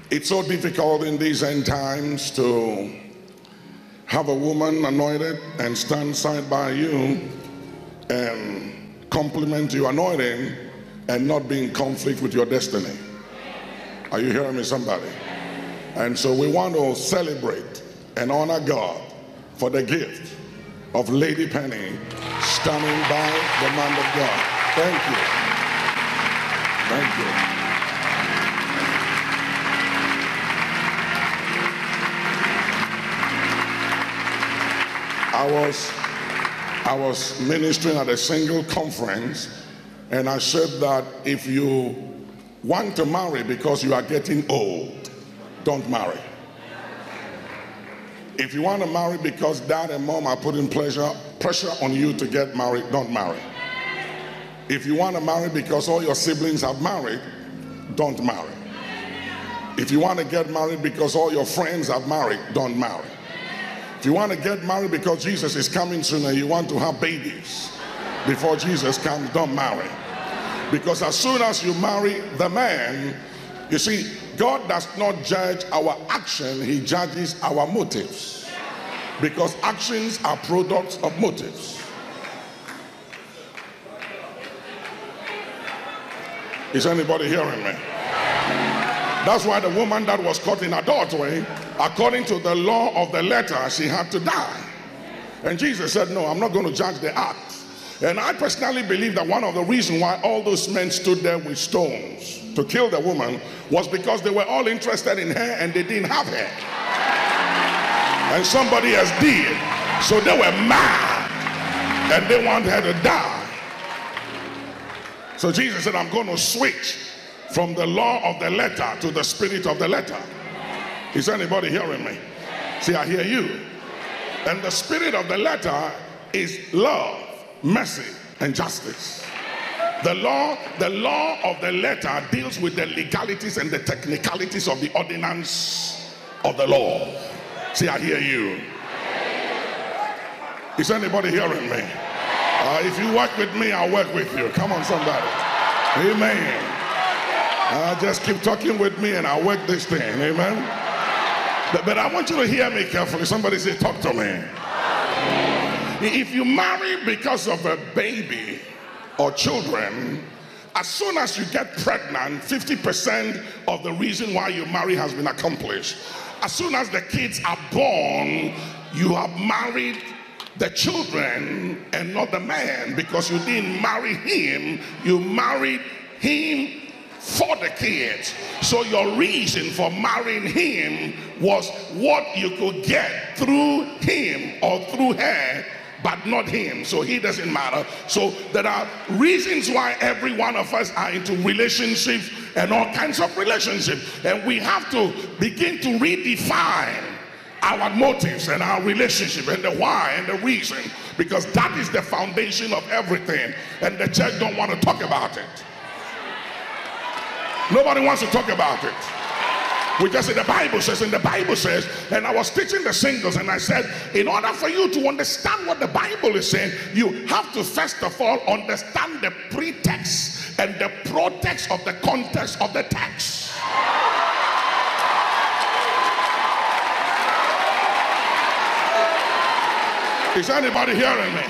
It's so difficult in these end times to have a woman anointed and stand side by you and compliment your anointing and not be in conflict with your destiny. Are you hearing me, somebody? And so we want to celebrate and honor God for the gift of Lady Penny standing by the man of God. Thank you. Thank you. I was ministering at a single conference, and I said that if you want to marry because you are getting old, don't marry. If you want to marry because dad and mom are putting pressure on you to get married, don't marry. If you want to marry because all your siblings have married, don't marry. If you want to get married because all your friends have married, don't marry. If you want to get married because Jesus is coming soon and you want to have babies before Jesus comes, don't marry. Because as soon as you marry the man, you see, God does not judge our action, he judges our motives. Because actions are products of motives. Is anybody hearing me? That's why the woman that was caught in adultery, according to the law of the letter, she had to die. And Jesus said, no, I'm not going to judge the act. And I personally believe that one of the reasons why all those men stood there with stones to kill the woman was because they were all interested in her and they didn't have her. And somebody else did. So they were mad and they wanted her to die. So Jesus said, I'm going to switch from the law of the letter to the spirit of the letter. Is anybody hearing me? See, I hear you. And the spirit of the letter is love, mercy, and justice. The law of the letter deals with the legalities and the technicalities of the ordinance of the law. See, I hear you. Is anybody hearing me? If you work with me, I'll work with you. Come on, somebody. Amen. Just keep talking with me and I'll work this thing. Amen. But I want you to hear me carefully. Somebody say, talk to me. If you marry because of a baby or children, as soon as you get pregnant, 50% of the reason why you marry has been accomplished. As soon as the kids are born, you have married the children and not the man, because you didn't marry him, you married him for the kids. So your reason for marrying him was what you could get through him or through her, but not him. So he doesn't matter. So there are reasons why every one of us are into relationships and all kinds of relationships, and we have to begin to redefine our motives and our relationship and the why and the reason, because that is the foundation of everything, and the church don't want to talk about it. Nobody wants to talk about it. We just say the Bible says, and the Bible says, and I was teaching the singles and I said, in order for you to understand what the Bible is saying, you have to first of all understand the pretext and the protext of the context of the text. Is anybody hearing me?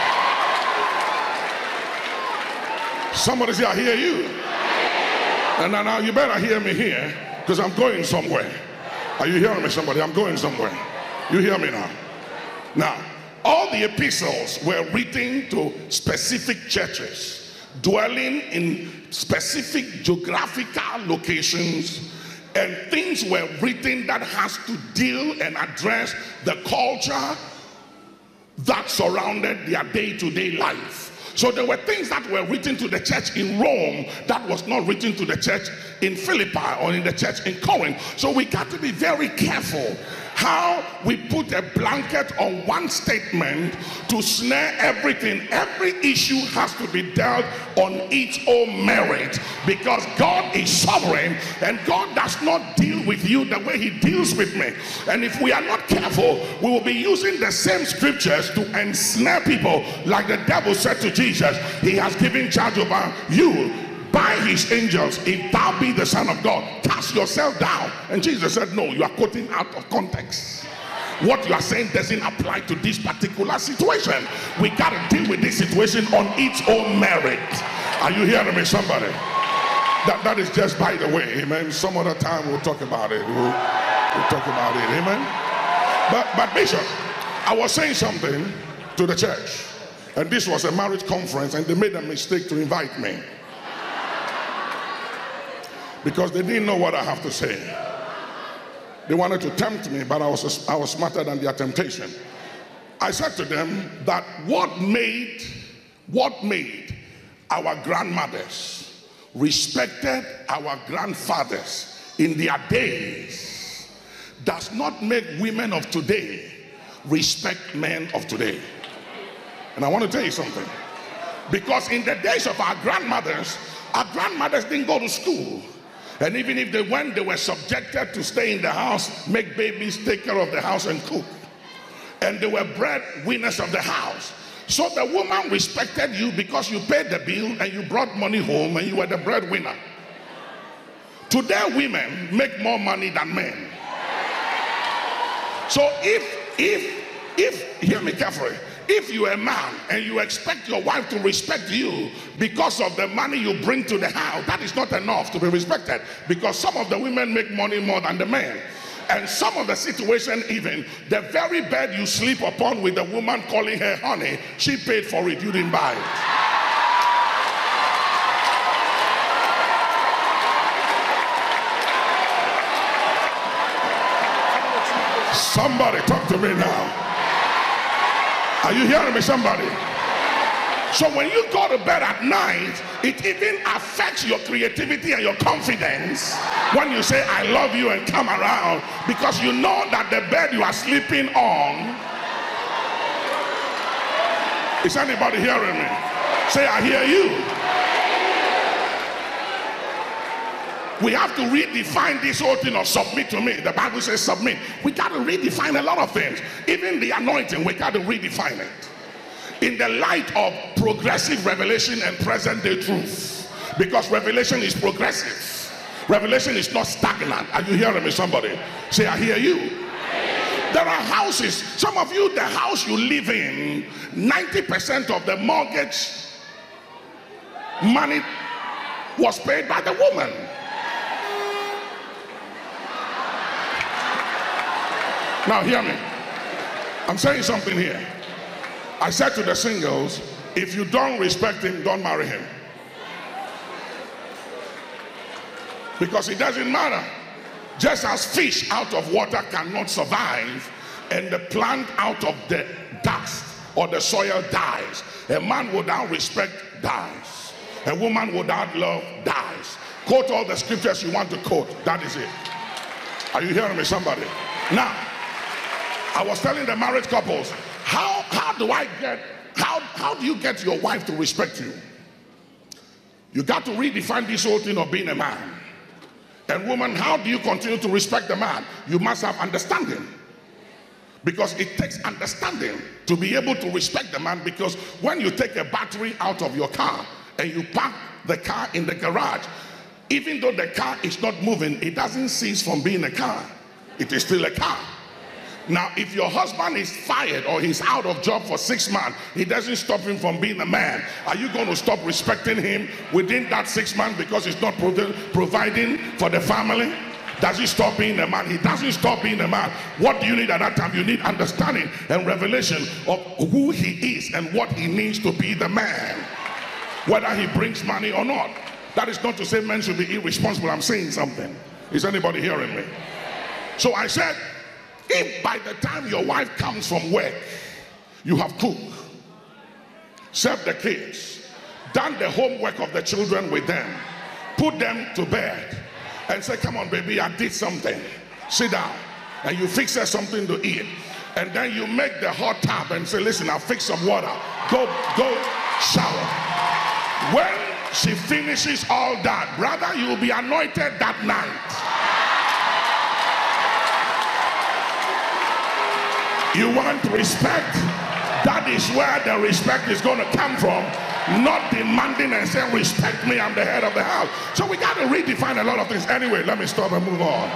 Somebody say, I hear you. And now you better hear me here, because I'm going somewhere. Are you hearing me, somebody? I'm going somewhere. You hear me now? Now, all the epistles were written to specific churches, dwelling in specific geographical locations, and things were written that has to deal and address the culture that surrounded their day-to-day life. So there were things that were written to the church in Rome that was not written to the church in Philippi or in the church in Corinth. So we got to be very careful how we put a blanket on one statement to snare everything. Every issue has to be dealt on its own merit, because God is sovereign and God does not deal with you the way he deals with me. And if we are not careful, we will be using the same scriptures to ensnare people, like the devil said to Jesus, he has given charge over you. by his angels, if thou be the Son of God, cast yourself down. And Jesus said, no, you are quoting out of context. What you are saying doesn't apply to this particular situation. We got to deal with this situation on its own merit. Are you hearing me, somebody? That is just by the way, amen. Some other time we'll talk about it. We'll talk about it, amen. But Bishop, I was saying something to the church, and this was a marriage conference, and they made a mistake to invite me because they didn't know what I have to say. They wanted to tempt me, but I was smarter than their temptation. I said to them that what made our grandmothers respected our grandfathers in their days does not make women of today respect men of today. And I want to tell you something. Because in the days of our grandmothers didn't go to school. And even if they went, they were subjected to stay in the house, make babies, take care of the house, and cook. And they were breadwinners of the house. So the woman respected you because you paid the bill and you brought money home and you were the breadwinner. Today, women make more money than men. So if hear me carefully, if you're a man and you expect your wife to respect you because of the money you bring to the house, that is not enough to be respected, because some of the women make money more than the men. And some of the situation, even the very bed you sleep upon with the woman calling her honey, she paid for it, you didn't buy it. Somebody talk to me now. Are you hearing me, somebody? So when you go to bed at night, it even affects your creativity and your confidence when you say I love you and come around, because you know that the bed you are sleeping on. Is anybody hearing me? Say I hear you. We have to redefine this whole thing of submit to me. The Bible says submit. We got to redefine a lot of things. Even the anointing, we got to redefine it in the light of progressive revelation and present day truth. Because revelation is progressive. Revelation is not stagnant. Are you hearing me, somebody? Say I hear you. There are houses, some of you, the house you live in, 90% of the mortgage money was paid by the woman. Now hear me. I'm saying something here. I said to the singles, if you don't respect him, don't marry him. Because it doesn't matter. Just as fish out of water cannot survive, and the plant out of the dust or the soil dies, a man without respect dies. A woman without love dies. Quote all the scriptures you want to quote. That is it. Are you hearing me, somebody? Now, I was telling the married couples, how do you get your wife to respect you? You got to redefine this whole thing of being a man. And woman, how do you continue to respect the man? You must have understanding. Because it takes understanding to be able to respect the man. Because when you take a battery out of your car and you park the car in the garage, even though the car is not moving, it doesn't cease from being a car. It is still a car. Now, if your husband is fired or he's out of job for 6 months, it doesn't stop him from being a man. Are you going to stop respecting him within that 6 months because he's not providing for the family? Does he stop being a man? He doesn't stop being a man. What do you need at that time? You need understanding and revelation of who he is and what he needs to be the man, whether he brings money or not. That is not to say men should be irresponsible. I'm saying something. Is anybody hearing me? So I said, if by the time your wife comes from work, you have cooked, served the kids, done the homework of the children with them, put them to bed, and say, come on, baby, I did something. Sit down. And you fix her something to eat. And then you make the hot tub and say, listen, I'll fix some water. Go shower. When she finishes all that, brother, you will be anointed that night. You want respect? That is where the respect is going to come from. Not demanding and saying, respect me, I'm the head of the house. So we got to redefine a lot of things. Anyway, let me stop and move on.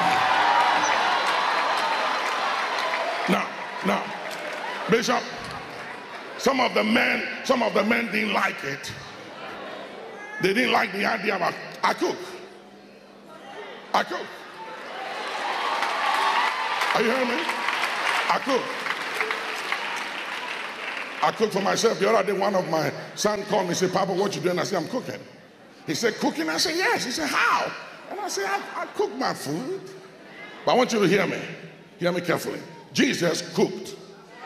Now, Bishop, some of the men didn't like it. They didn't like the idea of I cook. Are you hearing me? I cook for myself. The other day, one of my sons called me and said, Papa, what you doing? I said, I'm cooking. He said, cooking? I said, yes. He said, how? And I said, I cook my food. But I want you to hear me. Hear me carefully. Jesus cooked.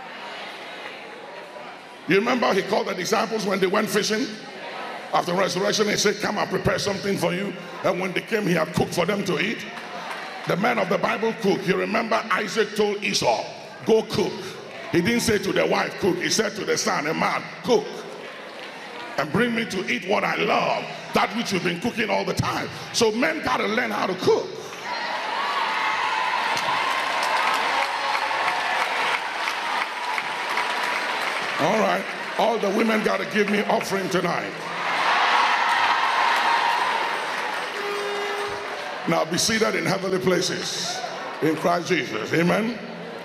You remember he called the disciples when they went fishing? After resurrection, he said, come, I'll prepare something for you. And when they came, he had cooked for them to eat. The man of the Bible cooked. You remember Isaac told Esau, go cook. He didn't say to the wife, cook. He said to the son, a man, cook. And bring me to eat what I love, that which you've been cooking all the time. So men got to learn how to cook. All right. All the women got to give me offering tonight. Now be seated in heavenly places in Christ Jesus. Amen.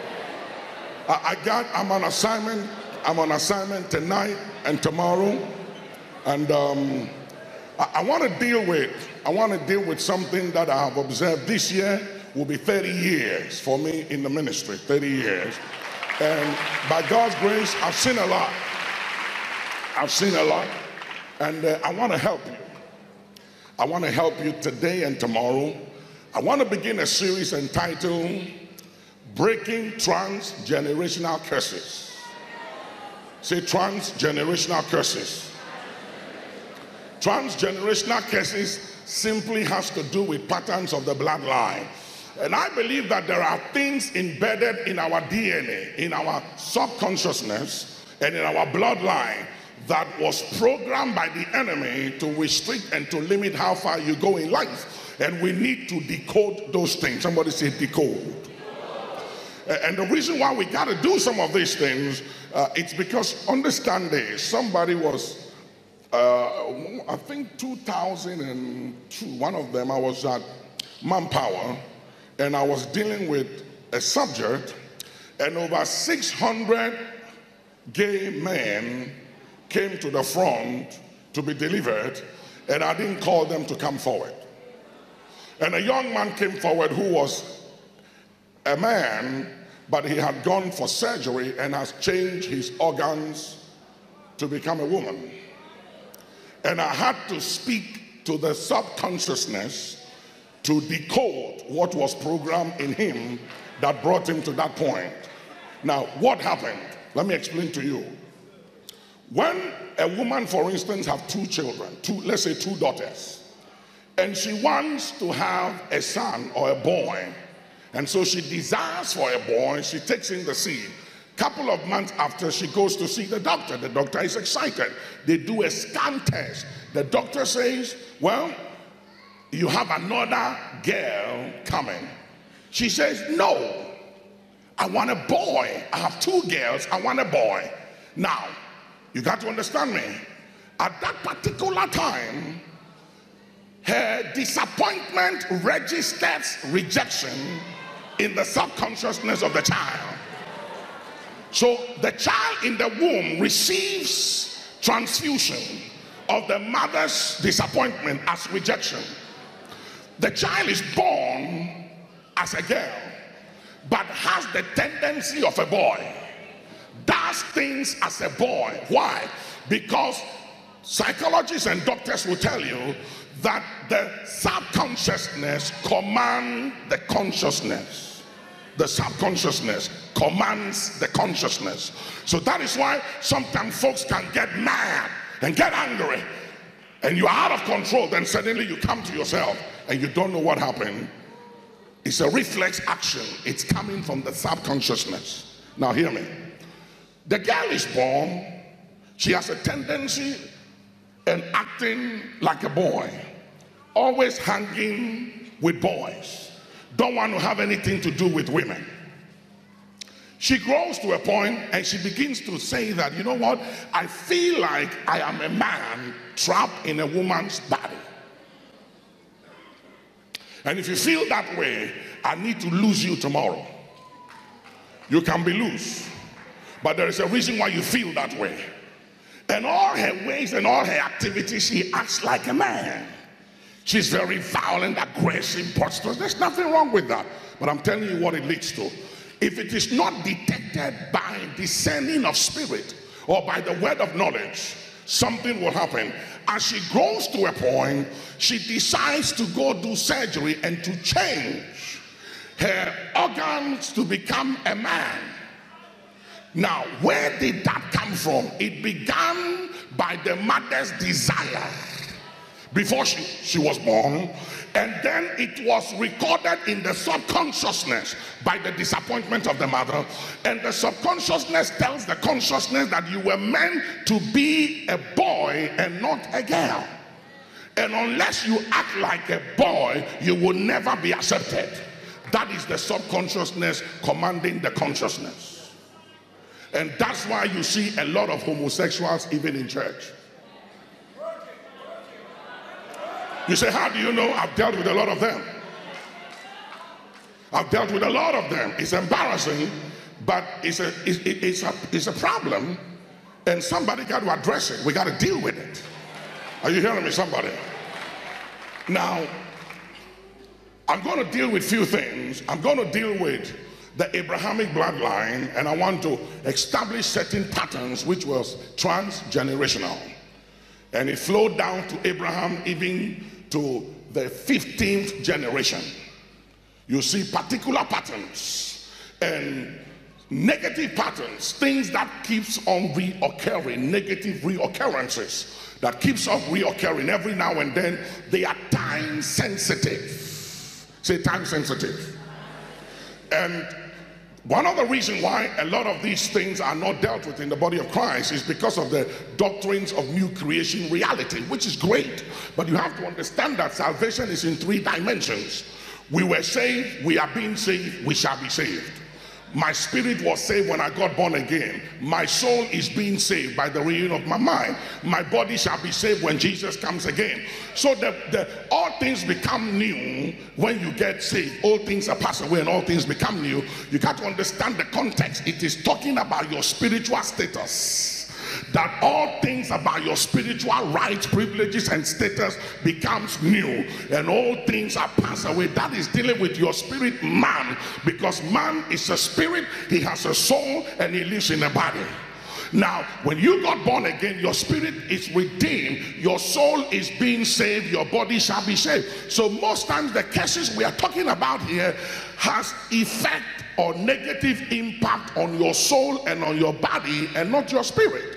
I'm on assignment. I'm on assignment tonight and tomorrow, and I want to deal with something that I have observed. This year will be 30 years for me in the ministry. 30 years, and by God's grace, I've seen a lot. And I want to help you. I want to help you today and tomorrow. I want to begin a series entitled Breaking Transgenerational Curses. Say transgenerational curses. Transgenerational curses simply has to do with patterns of the bloodline. And I believe that there are things embedded in our DNA, in our subconsciousness, and in our bloodline that was programmed by the enemy to restrict and to limit how far you go in life. And we need to decode those things. Somebody say decode. And the reason why we got to do some of these things, it's because, understand this, somebody was, I think 2002, one of them, I was at Manpower, and I was dealing with a subject, and over 600 gay men came to the front to be delivered, and I didn't call them to come forward. And a young man came forward who was a man, but he had gone for surgery and has changed his organs to become a woman. And I had to speak to the subconsciousness to decode what was programmed in him that brought him to that point. Now, what happened? Let me explain to you. When a woman, for instance, have two children, let's say two daughters, and she wants to have a son or a boy, and so she desires for a boy, she takes in the seed. Couple of months after, she goes to see the doctor. The doctor is excited. They do a scan test. The doctor says, well, you have another girl coming. She says, no, I want a boy. I have two girls, I want a boy. Now, you got to understand me. At that particular time, her disappointment registers rejection in the subconsciousness of the child. So the child in the womb receives transfusion of the mother's disappointment as rejection. The child is born as a girl, but has the tendency of a boy. Does things as a boy. Why? Because psychologists and doctors will tell you that the subconsciousness commands the consciousness. The subconsciousness commands the consciousness. So that is why sometimes folks can get mad and get angry, and you are out of control. Then suddenly you come to yourself and you don't know what happened. It's a reflex action. It's coming from the subconsciousness. Now hear me. The girl is born. She has a tendency and acting like a boy, always hanging with boys, don't want to have anything to do with women. She grows to a point and she begins to say that, you know what, I feel like I am a man trapped in a woman's body. And if you feel that way, I need to lose you tomorrow. You can be loose, but there is a reason why you feel that way. And all her ways and all her activities, she acts like a man. She's very violent, aggressive, boisterous. There's nothing wrong with that. But I'm telling you what it leads to. If it is not detected by discerning of spirit or by the word of knowledge, something will happen. As she grows to a point, she decides to go do surgery and to change her organs to become a man. Now, where did that come from? It began by the mother's desire before she was born, and then it was recorded in the subconsciousness by the disappointment of the mother, and the subconsciousness tells the consciousness that you were meant to be a boy and not a girl, and unless you act like a boy, you will never be accepted. That is the subconsciousness commanding the consciousness. And that's why you see a lot of homosexuals even in church. You say, how do you know? I've dealt with a lot of them. I've dealt with a lot of them. It's embarrassing, but it's a problem, and somebody got to address it. We got to deal with it. Are you hearing me, somebody? Now, I'm going to deal with few things. I'm going to deal with the Abrahamic bloodline, and I want to establish certain patterns which was transgenerational. And it flowed down to Abraham even to the 15th generation. You see particular patterns and negative patterns, things that keeps on reoccurring, negative reoccurrences that keeps on reoccurring every now and then. They are time sensitive. Say time sensitive. And one of the reasons why a lot of these things are not dealt with in the body of Christ is because of the doctrines of new creation reality, which is great. But you have to understand that salvation is in 3 dimensions. We were saved, we are being saved, we shall be saved. My spirit was saved when I got born again. My soul is being saved by the renewing of my mind. My body shall be saved when Jesus comes again. So all things become new when you get saved. All things are passed away and all things become new. You got to understand the context. It is talking about your spiritual status. That all things about your spiritual rights, privileges, and status becomes new, and all things are passed away. That is dealing with your spirit man, because man is a spirit, he has a soul, and he lives in a body. Now, when you got born again, your spirit is redeemed, your soul is being saved, your body shall be saved. So most times the cases we are talking about here has effect or negative impact on your soul and on your body and not your spirit.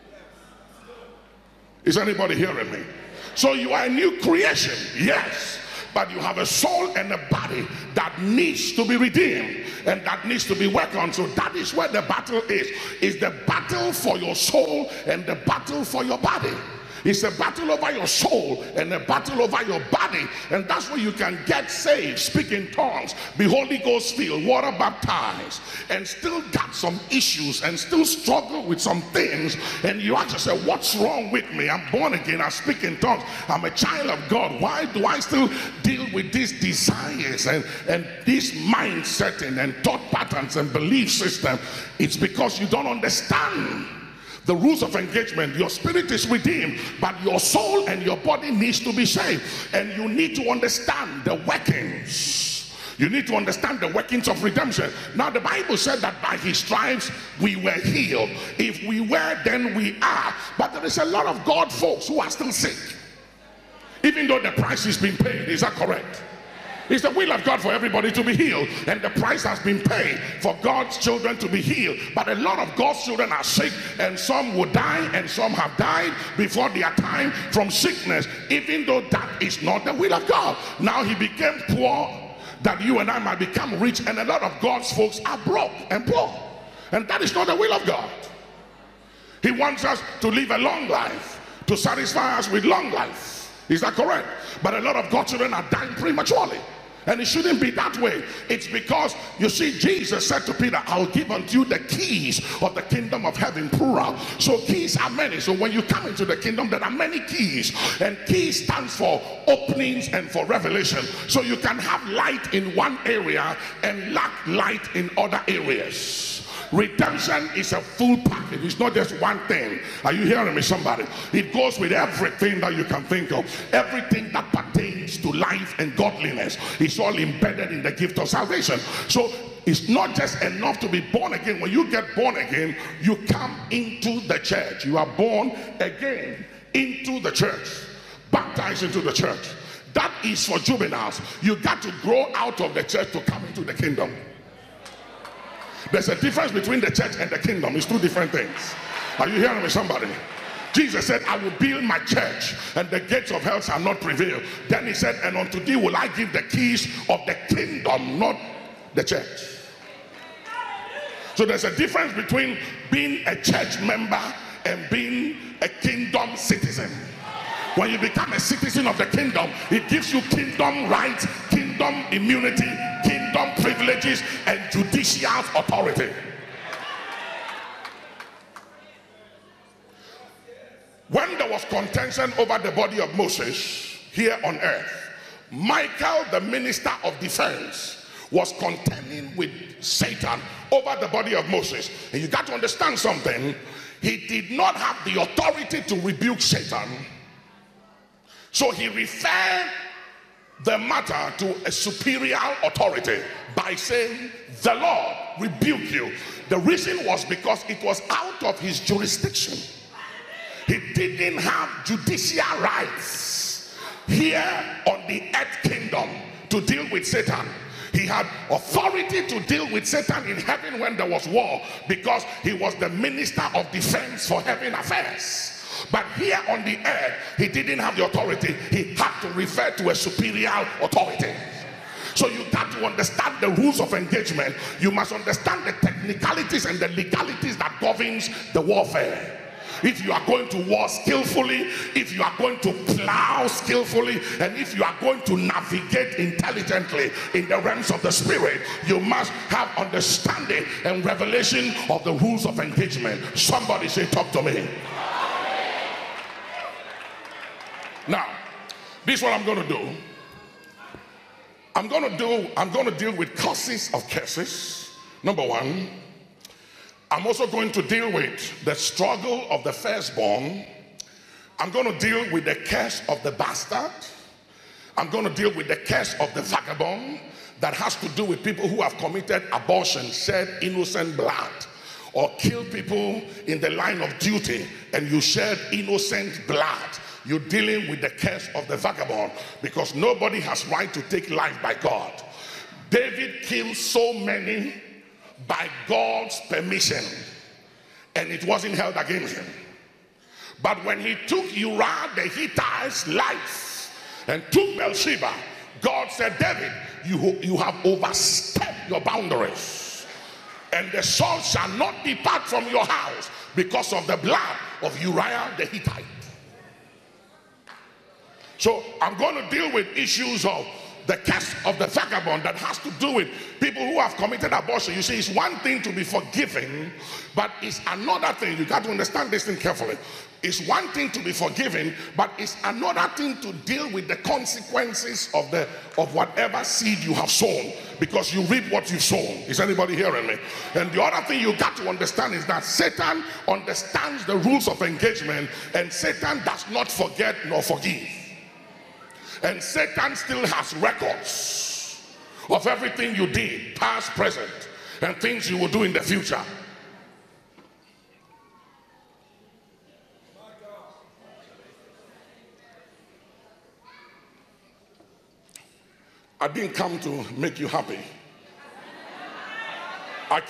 Is anybody hearing me? So you are a new creation, yes, but you have a soul and a body that needs to be redeemed and that needs to be worked on. So that is where the battle is the battle for your soul and the battle for your body. It's a battle over your soul and a battle over your body, and that's where you can get saved, speak in tongues, be Holy Ghost filled, water baptized, and still got some issues and still struggle with some things, and you have to say, what's wrong with me? I'm born again, I speak in tongues, I'm a child of God. Why do I still deal with these desires and this mindset and thought patterns and belief system? It's because you don't understand the rules of engagement. Your spirit is redeemed, but your soul and your body needs to be saved, and you need to understand the workings. You need to understand the workings of redemption. Now the Bible said that by his stripes we were healed. If we were, then we are. But there is a lot of God folks who are still sick, even though the price has been paid. Is that correct? It's the will of God for everybody to be healed, and the price has been paid for God's children to be healed. But a lot of God's children are sick, and some will die, and some have died before their time from sickness, even though that is not the will of God. Now he became poor that you and I might become rich, and a lot of God's folks are broke and poor, and that is not the will of God. He wants us to live a long life, to satisfy us with long life. Is that correct? But a lot of God's children are dying prematurely. And it shouldn't be that way. It's because, you see, Jesus said to Peter, I'll give unto you the keys of the kingdom of heaven, plural. So keys are many. So when you come into the kingdom, there are many keys. And keys stands for openings and for revelation. So you can have light in one area and lack light in other areas. Redemption is a full package. It's not just one thing. Are you hearing me, somebody? It goes with everything that you can think of. Everything that pertains to life and godliness is all embedded in the gift of salvation. So it's not just enough to be born again. When you get born again, you come into the church. You are born again into the church, baptized into the church. That is for juveniles. You got to grow out of the church to come into the kingdom. There's a difference between the church and the kingdom. It's two different things. Are you hearing me, somebody? Jesus said, I will build my church and the gates of hell shall not prevail. Then he said, and unto thee will I give the keys of the kingdom, not the church. So there's a difference between being a church member and being a kingdom citizen. When you become a citizen of the kingdom, it gives you kingdom rights, kingdom immunity, kingdom privileges, and judicial authority. When there was contention over the body of Moses here on earth, Michael, the minister of defense, was contending with Satan over the body of Moses. And you got to understand something. He did not have the authority to rebuke Satan. So he referred the matter to a superior authority by saying, the Lord rebuke you. The reason was because it was out of his jurisdiction. He didn't have judicial rights here on the earth kingdom to deal with Satan. He had authority to deal with Satan in heaven when there was war, because he was the minister of defense for heaven affairs. But here on the earth, he didn't have the authority. He had to refer to a superior authority. So you got to understand the rules of engagement. You must understand the technicalities and the legalities that governs the warfare. If you are going to war skillfully, if you are going to plow skillfully, and if you are going to navigate intelligently in the realms of the spirit, you must have understanding and revelation of the rules of engagement. Somebody say, talk to me. Now, this is what I'm going to do. I'm going to deal with causes of curses. Number one, I'm also going to deal with the struggle of the firstborn. I'm going to deal with the curse of the bastard. I'm going to deal with the curse of the vagabond, that has to do with people who have committed abortion, shed innocent blood, or killed people in the line of duty, and you shed innocent blood. You're dealing with the curse of the vagabond, because nobody has right to take life by God. David killed so many by God's permission, and it wasn't held against him. But when he took Uriah the Hittite's life and took Bathsheba, God said, David, you have overstepped your boundaries, and the sword shall not depart from your house because of the blood of Uriah the Hittite. So I'm going to deal with issues of the curse of the vagabond that has to do with people who have committed abortion. You see, it's one thing to be forgiven, but it's another thing. You got to understand this thing carefully. It's one thing to be forgiven, but it's another thing to deal with the consequences of whatever seed you have sown, because you reap what you've sown. Is anybody hearing me? And the other thing you got to understand is that Satan understands the rules of engagement, and Satan does not forget nor forgive. And Satan still has records of everything you did, past, present, and things you will do in the future. I didn't come to make you happy. I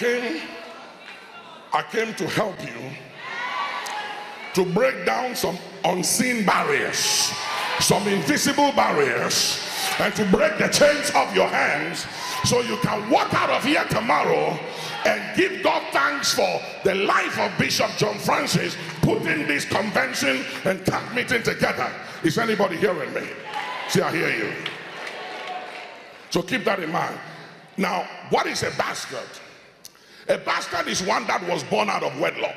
came to help you to break down some unseen barriers, some invisible barriers, and to break the chains of your hands, so you can walk out of here tomorrow and give God thanks for the life of Bishop John Francis putting this convention and camp meeting together. Is anybody hearing me? See, I hear you. So keep that in mind. Now, what is a bastard? A bastard is one that was born out of wedlock.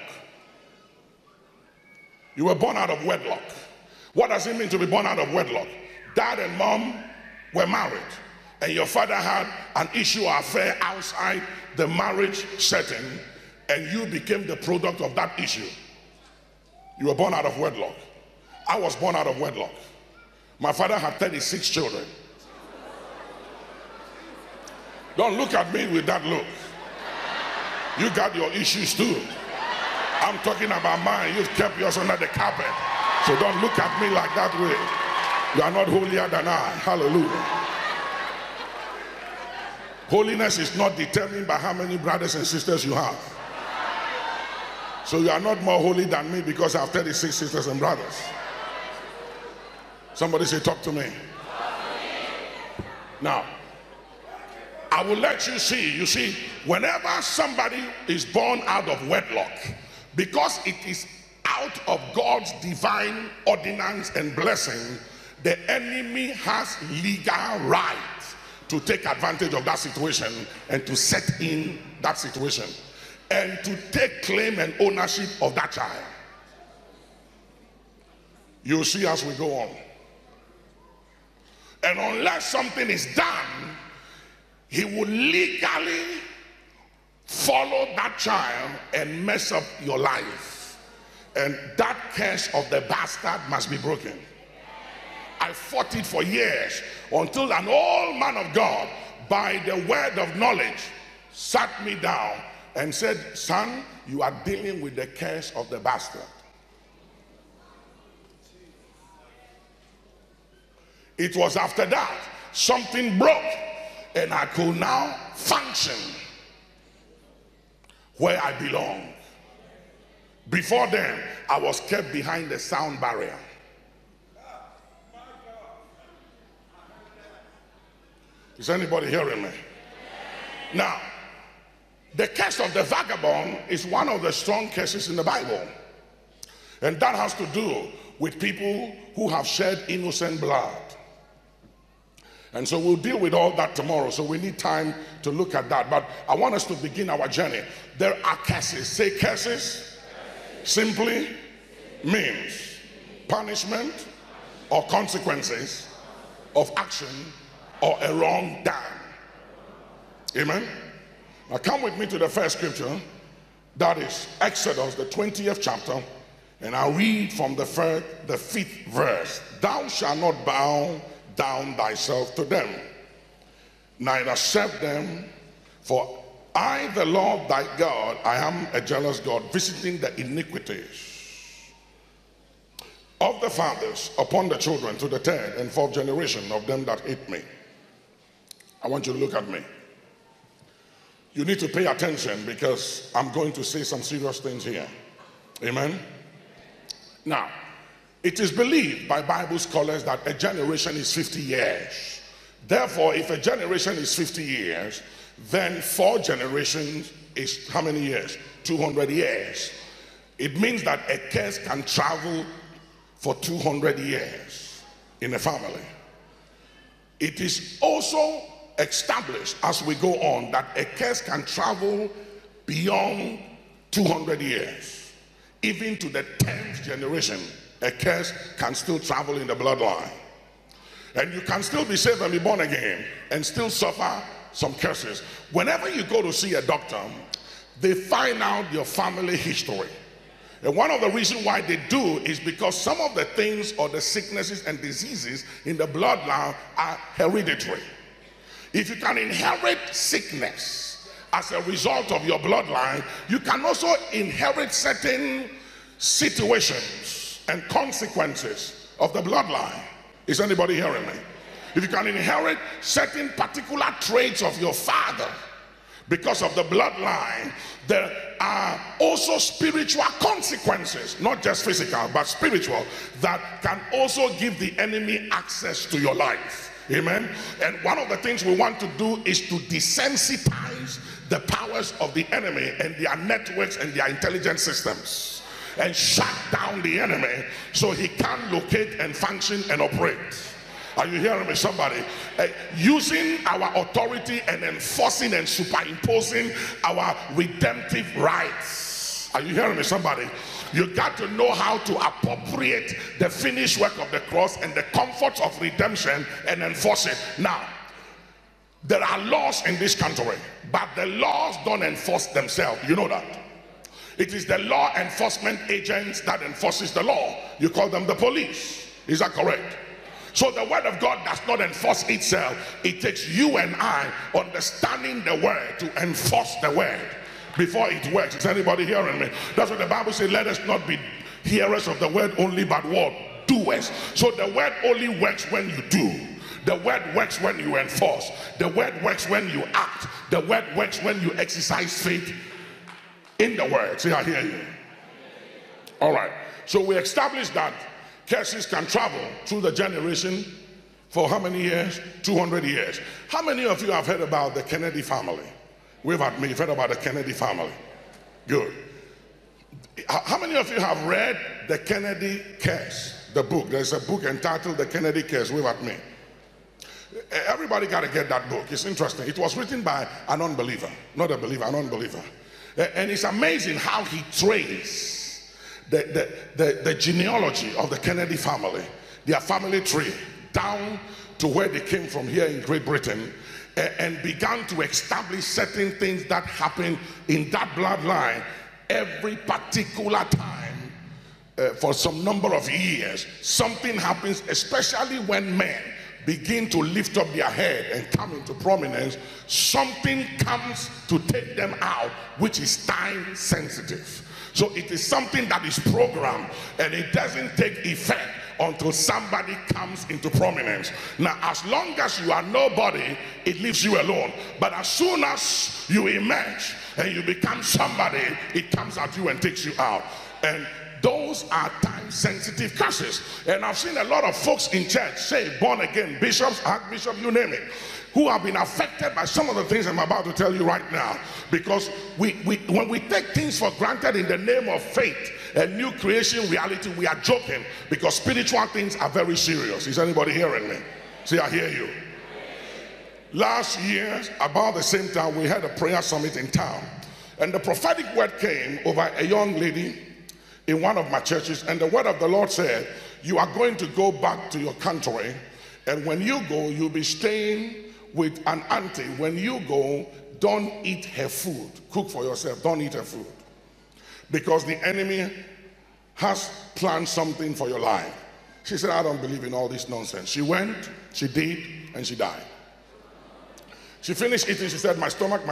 You were born out of wedlock. What does it mean to be born out of wedlock? Dad and mom were married, and your father had an issue or affair outside the marriage setting, and you became the product of that issue. You were born out of wedlock. I was born out of wedlock. My father had 36 children. Don't look at me with that look. You got your issues too. I'm talking about mine. You've kept yours under the carpet. So don't look at me like that way. You are not holier than I. Hallelujah. Holiness is not determined by how many brothers and sisters you have. So you are not more holy than me because I have 36 sisters and brothers. Somebody say, talk to me. Now, I will let you see. You see, whenever somebody is born out of wedlock, because it is out of God's divine ordinance and blessing, the enemy has legal right to take advantage of that situation and to set in that situation and to take claim and ownership of that child. You'll see as we go on. And unless something is done, he will legally follow that child and mess up your life. And that curse of the bastard must be broken. I fought it for years until an old man of God, by the word of knowledge, sat me down and said, son, you are dealing with the curse of the bastard. It was after that something broke and I could now function where I belong. Before then, I was kept behind the sound barrier. Is anybody hearing me? Now, the curse of the vagabond is one of the strong curses in the Bible. And that has to do with people who have shed innocent blood. And so we'll deal with all that tomorrow. So we need time to look at that. But I want us to begin our journey. There are curses. Say curses. Simply means punishment or consequences of action or a wrong done. Amen. Now come with me to the first scripture. That is Exodus, the 20th chapter. And I'll read from the 5th verse. Thou shalt not bow down thyself to them, neither serve them, for I, the Lord thy God, I am a jealous God, visiting the iniquities of the fathers upon the children to the 3rd and 4th generation of them that hate me. I want you to look at me. You need to pay attention because I'm going to say some serious things here. Amen. Now, it is believed by Bible scholars that a generation is 50 years. Therefore, if a generation is 50 years, then 4 generations is how many years? 200 years. It means that a curse can travel for 200 years in a family. It is also established as we go on that a curse can travel beyond 200 years. Even to the 10th generation, a curse can still travel in the bloodline. And you can still be saved and be born again and still suffer some curses. Whenever you go to see a doctor, they find out your family history. And one of the reasons why they do is because some of the things or the sicknesses and diseases in the bloodline are hereditary. If you can inherit sickness as a result of your bloodline, you can also inherit certain situations and consequences of the bloodline. Is anybody hearing me? If you can inherit certain particular traits of your father because of the bloodline, there are also spiritual consequences, not just physical but spiritual, that can also give the enemy access to your life. Amen. And one of the things we want to do is to desensitize the powers of the enemy and their networks and their intelligence systems, and shut down the enemy so he can't locate and function and operate. Are you hearing me, somebody? Using our authority and enforcing and superimposing our redemptive rights. Are you hearing me, somebody? You got to know how to appropriate the finished work of the cross and the comforts of redemption and enforce it. Now, there are laws in this country, but the laws don't enforce themselves. You know that. It is the law enforcement agents that enforces the law. You call them the police. Is that correct? So the word of God does not enforce itself. It takes you and I understanding the word to enforce the word before it works. Is anybody hearing me? That's what the Bible says. Let us not be hearers of the word only, but what? Doers. So the word only works when you do. The word works when you enforce. The word works when you act. The word works when you exercise faith in the word. See, I hear you. All right. So we established that curses can travel through the generation for how many years? 200 years. How many of you have heard about the Kennedy family? Wave at me. You've heard about the Kennedy family. Good. How many of you have read the Kennedy Curse, the book? There's a book entitled The Kennedy Curse. Wave at me. Everybody got to get that book. It's interesting. It was written by an unbeliever. Not a believer, an unbeliever. And it's amazing how he traced the genealogy of the Kennedy family, their family tree, down to where they came from here in Great Britain, and began to establish certain things that happened in that bloodline every particular time for some number of years. Something happens, especially when men begin to lift up their head and come into prominence. Something comes to take them out, which is time sensitive. So it is something that is programmed, and it doesn't take effect until somebody comes into prominence. Now, as long as you are nobody, it leaves you alone. But as soon as you emerge and you become somebody, it comes at you and takes you out. And those are time-sensitive curses. And I've seen a lot of folks in church, say born again, bishops, archbishops, you name it, who have been affected by some of the things I'm about to tell you right now. Because when we take things for granted in the name of faith and new creation reality, we are joking, because spiritual things are very serious. Is anybody hearing me? See, I hear you. Last year, about the same time, we had a prayer summit in town. And the prophetic word came over a young lady in one of my churches. And the word of the Lord said, you are going to go back to your country. And when you go, you'll be staying with an auntie. When you go, don't eat her food. Cook for yourself. Don't eat her food. Because the enemy has planned something for your life. She said, I don't believe in all this nonsense. She went, she did, and she died. She finished eating. She said, my stomach,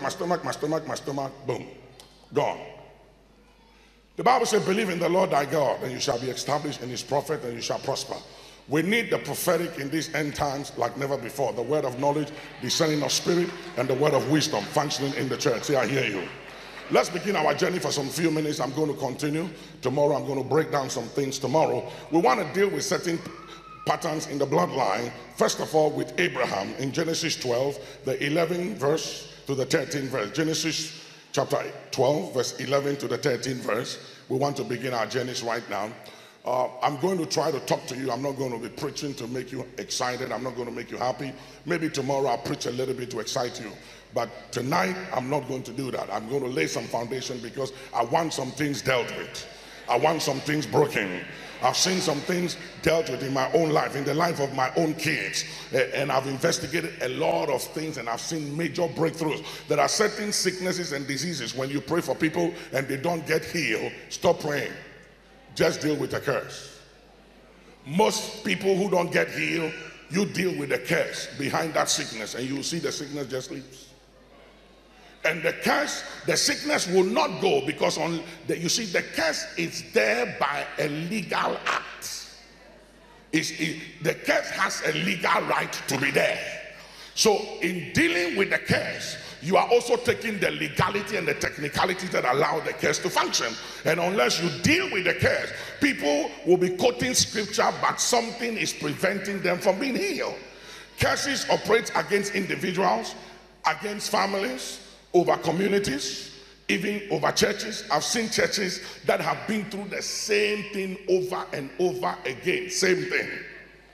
boom, gone. The Bible says, believe in the Lord thy God, and you shall be established in his prophet, and you shall prosper. We need the prophetic in these end times like never before. The word of knowledge, discerning of spirit, and the word of wisdom functioning in the church. See, I hear you. Let's begin our journey for some few minutes. I'm going to continue. Tomorrow, I'm going to break down some things tomorrow. We want to deal with certain patterns in the bloodline. First of all, with Abraham in Genesis 12, the 11th verse to the 13th verse. Genesis chapter 12, verse 11 to the 13th verse. We want to begin our journeys right now. I'm going to try to talk to you. I'm not going to be preaching to make you excited. I'm not going to make you happy. Maybe tomorrow I'll preach a little bit to excite you. But tonight, I'm not going to do that. I'm going to lay some foundation because I want some things dealt with. I want some things broken. I've seen some things dealt with in my own life, in the life of my own kids. And I've investigated a lot of things, and I've seen major breakthroughs. There are certain sicknesses and diseases, when you pray for people and they don't get healed, stop praying. Just deal with the curse. Most people who don't get healed, you deal with the curse behind that sickness, and you'll see the sickness just leaves. And the curse, the sickness will not go because you see, the curse is there by a legal act. The curse has a legal right to be there. So in dealing with the curse, you are also taking the legality and the technicality that allow the curse to function. And unless you deal with the curse, people will be quoting scripture, but something is preventing them from being healed. Curses operate against individuals, against families, over communities, even over churches. I've seen churches that have been through the same thing over and over again. Same thing.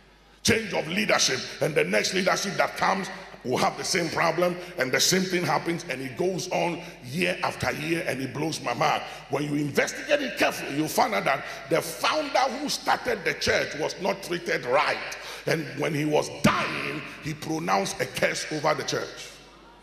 change of leadership, and the next leadership that comes will have the same problem, and the same thing happens, and it goes on year after year, and it blows my mind. When you investigate it carefully, you'll find out that the founder who started the church was not treated right, and when he was dying, he pronounced a curse over the church.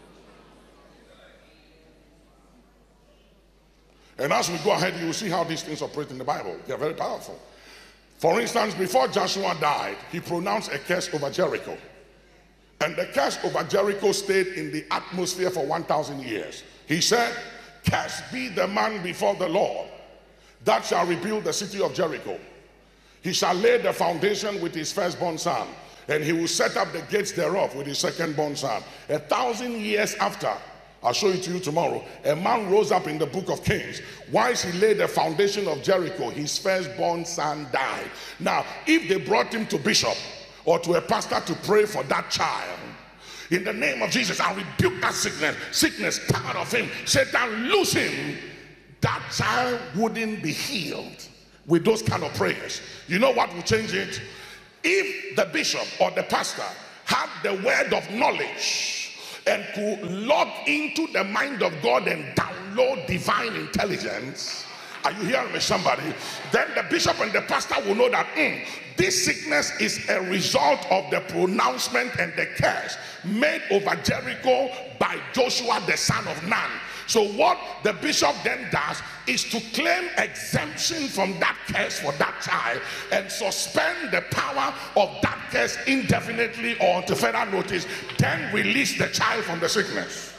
And as we go ahead, you will see how these things operate in the Bible. They are very powerful. For instance, before Joshua died, he pronounced a curse over Jericho. And the curse over Jericho stayed in the atmosphere for 1,000 years. He said, "Cursed be the man before the Lord that shall rebuild the city of Jericho. He shall lay the foundation with his firstborn son, and he will set up the gates thereof with his secondborn son." 1,000 years after, I'll show it to you tomorrow, a man rose up in the book of Kings. Whilst he laid the foundation of Jericho, his firstborn son died. Now, if they brought him to bishop or to a pastor to pray for that child, in the name of Jesus, I rebuke that sickness out of him. Satan, lose him. That child wouldn't be healed with those kind of prayers. You know what will change it? If the bishop or the pastor had the word of knowledge and could log into the mind of God and download divine intelligence, are you hearing me, somebody? Then the bishop and the pastor will know that this sickness is a result of the pronouncement and the curse made over Jericho by Joshua the son of Nun. So what the bishop then does is to claim exemption from that curse for that child and suspend the power of that curse indefinitely or until further notice, then release the child from the sickness.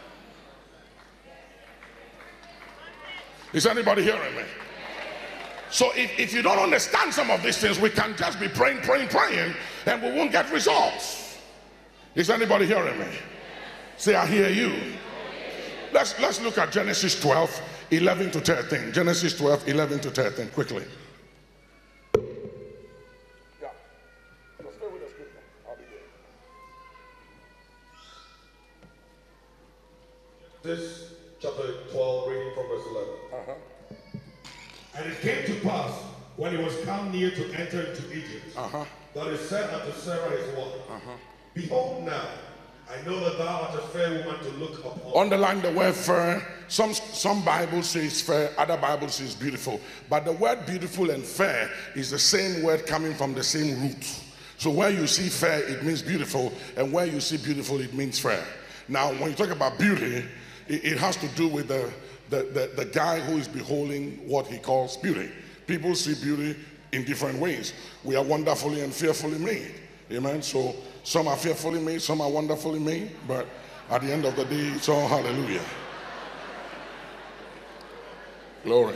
Is anybody hearing me? So if you don't understand some of these things, we can just be praying, and we won't get results. Is anybody hearing me? Say, I hear you. Let's look at Genesis 12, 11 to 13. Genesis 12, 11 to 13, quickly. Yeah. So stay with us quickly. I'll be there. This chapter 12, reading from verse 11. And it came to pass, when he was come near to enter into Egypt, that he said unto Sarah his wife, Behold now, I know that thou art a fair woman to look upon. Underline the word fair. Some Bible says fair, other Bible says beautiful. But the word beautiful and fair is the same word coming from the same root. So where you see fair, it means beautiful. And where you see beautiful, it means fair. Now, when you talk about beauty, it has to do with the guy who is beholding what he calls beauty. People see beauty in different ways. We are wonderfully and fearfully made. Amen. So some are fearfully made, some are wonderfully made, but at the end of the day, it's all hallelujah. Glory.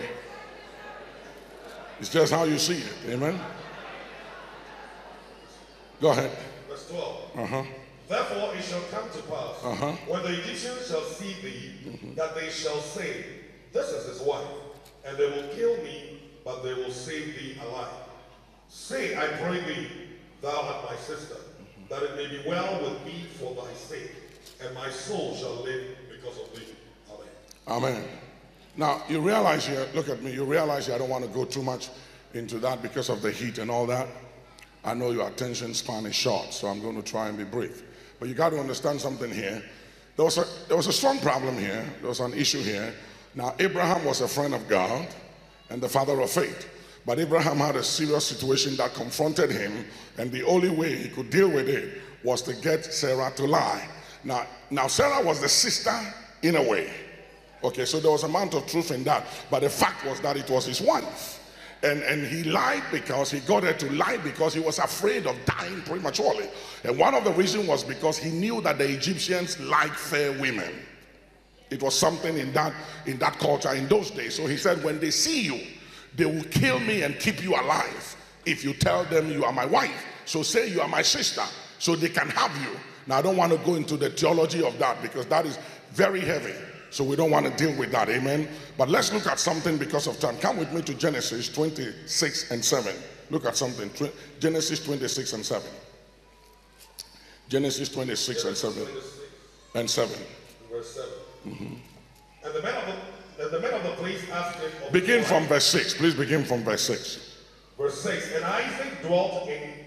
It's just how you see it. Amen. Go ahead. Verse 12. Therefore it shall come to pass, when the Egyptians shall see thee, that they shall say, This is his wife, and they will kill me, but they will save thee alive. Say, I pray thee, thou art my sister, that it may be well with me for thy sake, and my soul shall live because of thee. Amen. Amen. Now, you realize here, look at me, you realize here, I don't want to go too much into that because of the heat and all that. I know your attention span is short, so I'm going to try and be brief. But you got to understand something here. There was a strong problem here. There was an issue here. Now, Abraham was a friend of God and the father of faith. But Abraham had a serious situation that confronted him, and the only way he could deal with it was to get Sarah to lie. Now Sarah was the sister in a way. Okay, so there was an amount of truth in that. But the fact was that it was his wife. And he lied because he got her to lie because he was afraid of dying prematurely. And one of the reasons was because he knew that the Egyptians liked fair women. It was something in that culture in those days. So he said, when they see you, they will kill me and keep you alive if you tell them you are my wife. So say you are my sister so they can have you. Now, I don't want to go into the theology of that because that is very heavy. So we don't want to deal with that, amen? But let's look at something because of time. Come with me to Genesis 26 and 7. Look at something. Genesis 26 and 7. Genesis 26 and 7. And 7. Verse 7. And the men of the place asked him... Begin from verse 6. Please begin from verse 6. Verse 6. And Isaac dwelt in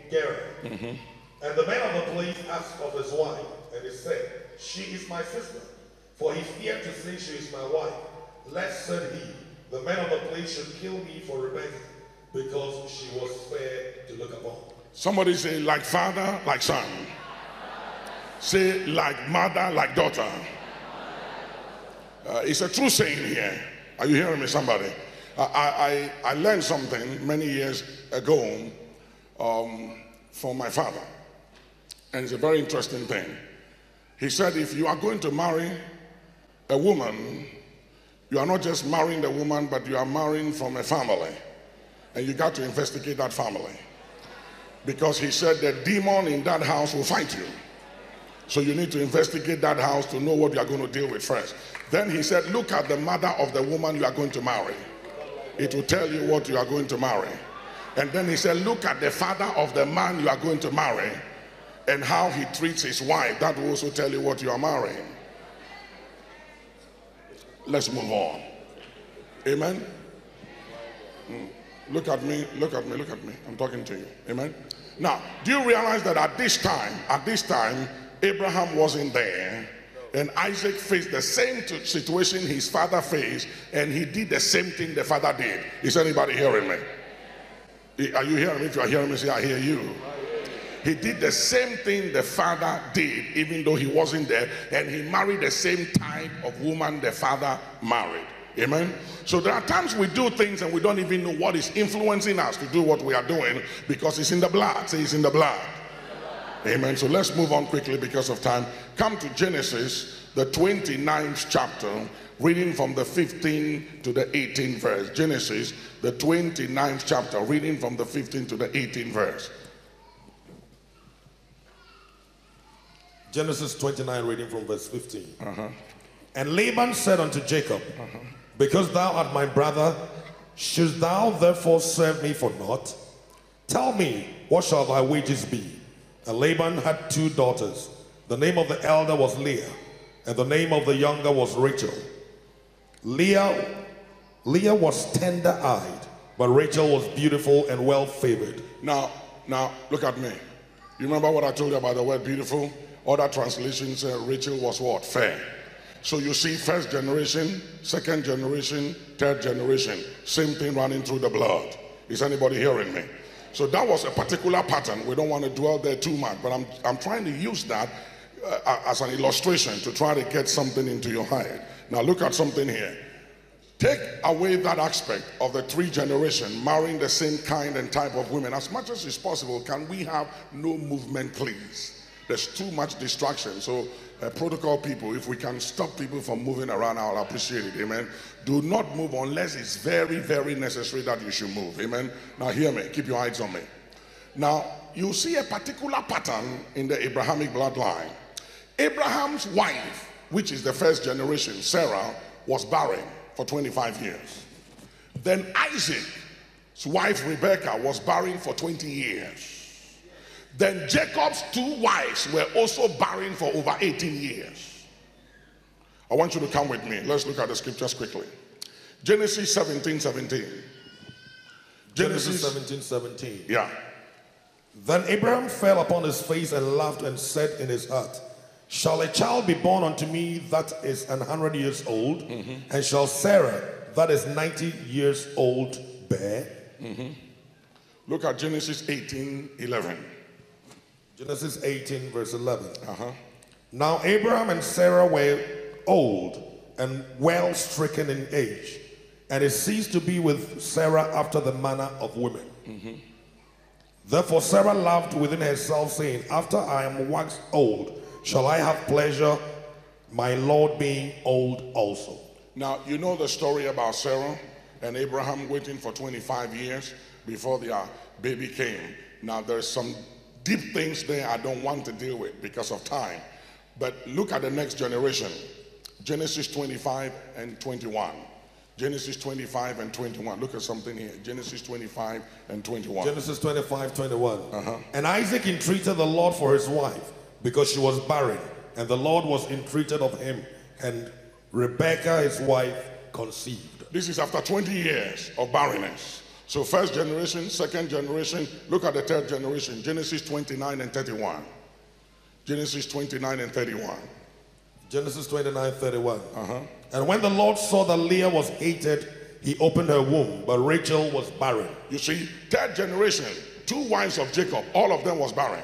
Gerar. And the man of the place asked of his wife, and he said, She is my sister. For he feared to say, She is my wife. Lest, said he, the man of the place should kill me for Rebekah, because she was fair to look upon. Somebody say, like father, like son. Say, like mother, like daughter. It's a true saying here. Are you hearing me, somebody? I learned something many years ago from my father. And it's a very interesting thing. He said, if you are going to marry a woman, you are not just marrying the woman, but you are marrying from a family. And you got to investigate that family. Because he said the demon in that house will fight you. So you need to investigate that house to know what you are going to deal with first. Then he said, look at the mother of the woman you are going to marry. It will tell you what you are going to marry. And then he said, look at the father of the man you are going to marry and how he treats his wife. That will also tell you what you are marrying. Let's move on. Amen. Look at me, look at me, look at me. I'm talking to you. Amen. Now, do you realize that at this time, Abraham wasn't there, and Isaac faced the same situation his father faced, and he did the same thing the father did? Is anybody hearing me? Are you hearing me? If you are hearing me, say, I hear you. He did the same thing the father did, even though he wasn't there, and he married the same type of woman the father married. Amen. So there are times we do things and we don't even know what is influencing us to do what we are doing, because it's in the blood. Say, it's in the blood. Amen. So let's move on quickly because of time. Come to Genesis, the 29th chapter, reading from the 15th to the 18th verse. Genesis, the 29th chapter, reading from the 15th to the 18th verse. Genesis 29, reading from verse 15. And Laban said unto Jacob, because thou art my brother, shouldst thou therefore serve me for naught? Tell me, what shall thy wages be? And Laban had 2 daughters. The name of the elder was Leah, and the name of the younger was Rachel. Leah was tender-eyed, but Rachel was beautiful and well-favored. Now, look at me. You remember what I told you about the word beautiful? Other translations say Rachel was what? Fair. So you see, first generation, second generation, third generation, same thing running through the blood. Is anybody hearing me? So that was a particular pattern. We don't want to dwell there too much, but I'm trying to use that as an illustration to try to get something into your head. Now look at something here. Take away that aspect of the 3 generation marrying the same kind and type of women. As much as is possible, can we have no movement, please? There's too much distraction. So protocol people, if we can stop people from moving around, I'll appreciate it. Amen. Do not move unless it's very, very necessary that you should move. Amen. Now hear me. Keep your eyes on me. Now, you see a particular pattern in the Abrahamic bloodline. Abraham's wife, which is the first generation, Sarah, was barren for 25 years. Then Isaac's wife, Rebekah, was barren for 20 years. Then Jacob's 2 wives were also barren for over 18 years. I want you to come with me. Let's look at the scriptures quickly. Genesis 17:17. Genesis 17:17. Yeah. Then Abraham fell upon his face and laughed and said in his heart, shall a child be born unto me that is 100 years old? And shall Sarah that is 90 years old bear? Look at Genesis 18:11. Genesis 18 verse 11. Now Abraham and Sarah were old and well stricken in age, and it ceased to be with Sarah after the manner of women. Therefore Sarah laughed within herself, saying, after I am waxed old, shall I have pleasure, my Lord being old also? Now, you know the story about Sarah and Abraham waiting for 25 years before their baby came. Now, there's some deep things there I don't want to deal with because of time. But look at the next generation. Genesis 25 and 21. Genesis 25 and 21. Look at something here. Genesis 25 and 21. Genesis 25, 21. And Isaac entreated the Lord for his wife, because she was barren, and the Lord was entreated of him, and Rebekah his wife conceived. This is after 20 years of barrenness. So first generation, second generation, look at the third generation, Genesis 29 and 31. Genesis 29 and 31. Genesis 29, 31. And when the Lord saw that Leah was hated, he opened her womb, but Rachel was barren. You see, third generation, 2 wives of Jacob, all of them was barren.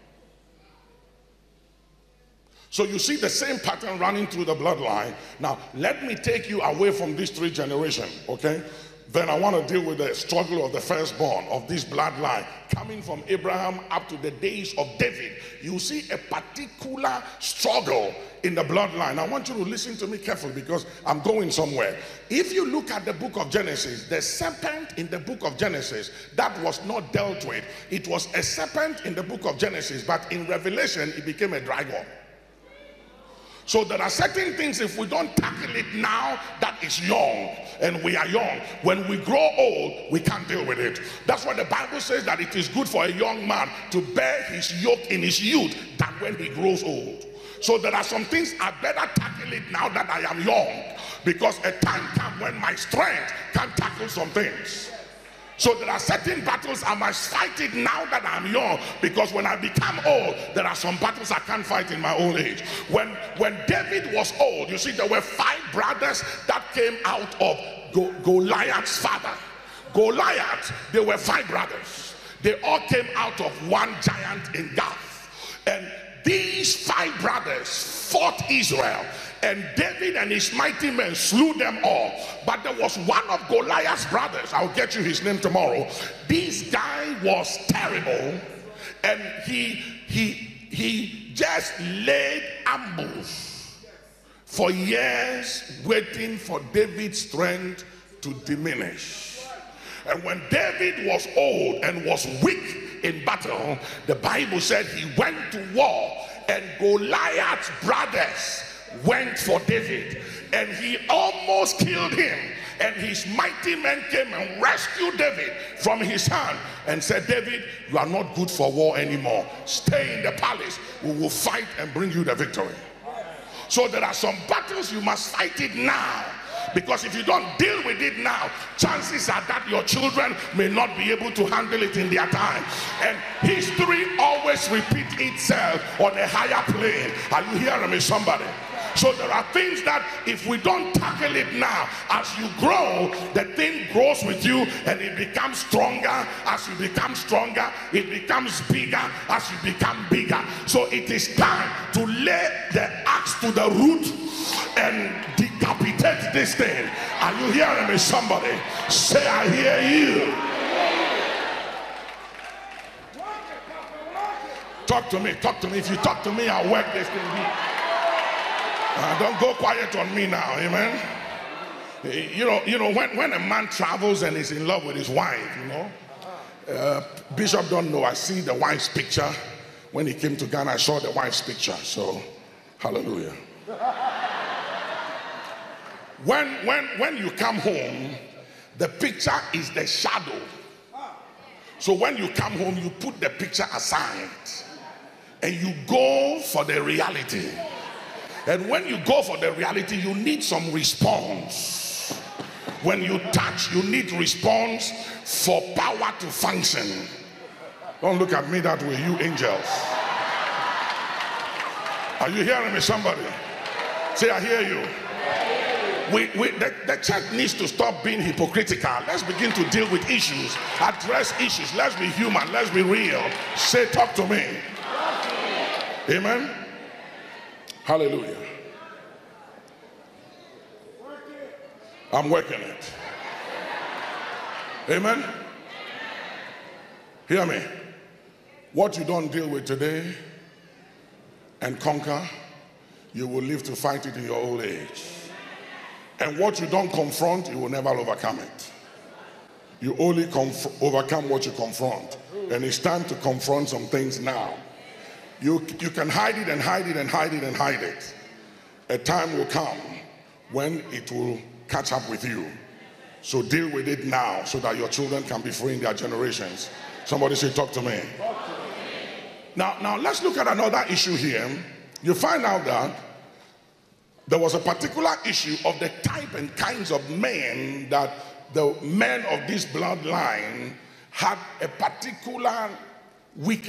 So you see the same pattern running through the bloodline. Now, let me take you away from these 3 generations, okay? Then I want to deal with the struggle of the firstborn of this bloodline coming from Abraham up to the days of David. You see a particular struggle in the bloodline. I want you to listen to me carefully because I'm going somewhere. If you look at the book of Genesis, the serpent in the book of Genesis that was not dealt with, it was a serpent in the book of Genesis, but in Revelation it became a dragon. So there are certain things, if we don't tackle it now, that is young, and we are young. When we grow old, we can't deal with it. That's why the Bible says that it is good for a young man to bear his yoke in his youth than when he grows old. So there are some things I better tackle it now that I am young, because a time comes when my strength can tackle some things. So there are certain battles I must fight it now that I'm young, because when I become old, there are some battles I can't fight in my old age. When David was old, you see, there were 5 brothers that came out of Goliath's father. Goliath, there were 5 brothers. They all came out of one giant in Gath. And these 5 brothers fought Israel. And David and his mighty men slew them all. But there was one of Goliath's brothers, I'll get you his name tomorrow. This guy was terrible, and he just laid ambush for years, waiting for David's strength to diminish. And when David was old and was weak in battle, the Bible said he went to war, and Goliath's brothers went for David, and he almost killed him. And his mighty men came and rescued David from his hand and said, David, you are not good for war anymore. Stay in the palace. We will fight and bring you the victory. So there are some battles you must fight it now, because if you don't deal with it now, chances are that your children may not be able to handle it in their time. And history always repeats itself on a higher plane. Are you hearing me, somebody? So there are things that if we don't tackle it now, as you grow, the thing grows with you, and it becomes stronger. As you become stronger, it becomes bigger as you become bigger. So it is time to lay the axe to the root and decapitate this thing. Are you hearing me, somebody? Say, I hear you. Talk to me, talk to me. If you talk to me, I'll work this thing. Don't go quiet on me now, amen. You know, when a man travels and is in love with his wife, Bishop don't know, I see the wife's picture. When he came to Ghana, I saw the wife's picture. So, hallelujah. When you come home, the picture is the shadow. So when you come home, you put the picture aside and you go for the reality. And when you go for the reality, you need some response. When you touch, you need response for power to function. Don't look at me that way, you angels. Are you hearing me, somebody? Say, I hear you. The church needs to stop being hypocritical. Let's begin to deal with issues, address issues. Let's be human, let's be real. Say, talk to me. Amen. Hallelujah. I'm working it. Amen. Hear me. What you don't deal with today and conquer, you will live to fight it in your old age. And what you don't confront, you will never overcome it. You only overcome what you confront. And it's time to confront some things now. You can hide it and hide it and hide it and hide it. A time will come when it will catch up with you. So deal with it now so that your children can be free in their generations. Somebody say, talk to me. Now let's look at another issue here. You find out that there was a particular issue of the type and kinds of men that the men of this bloodline had a particular wicked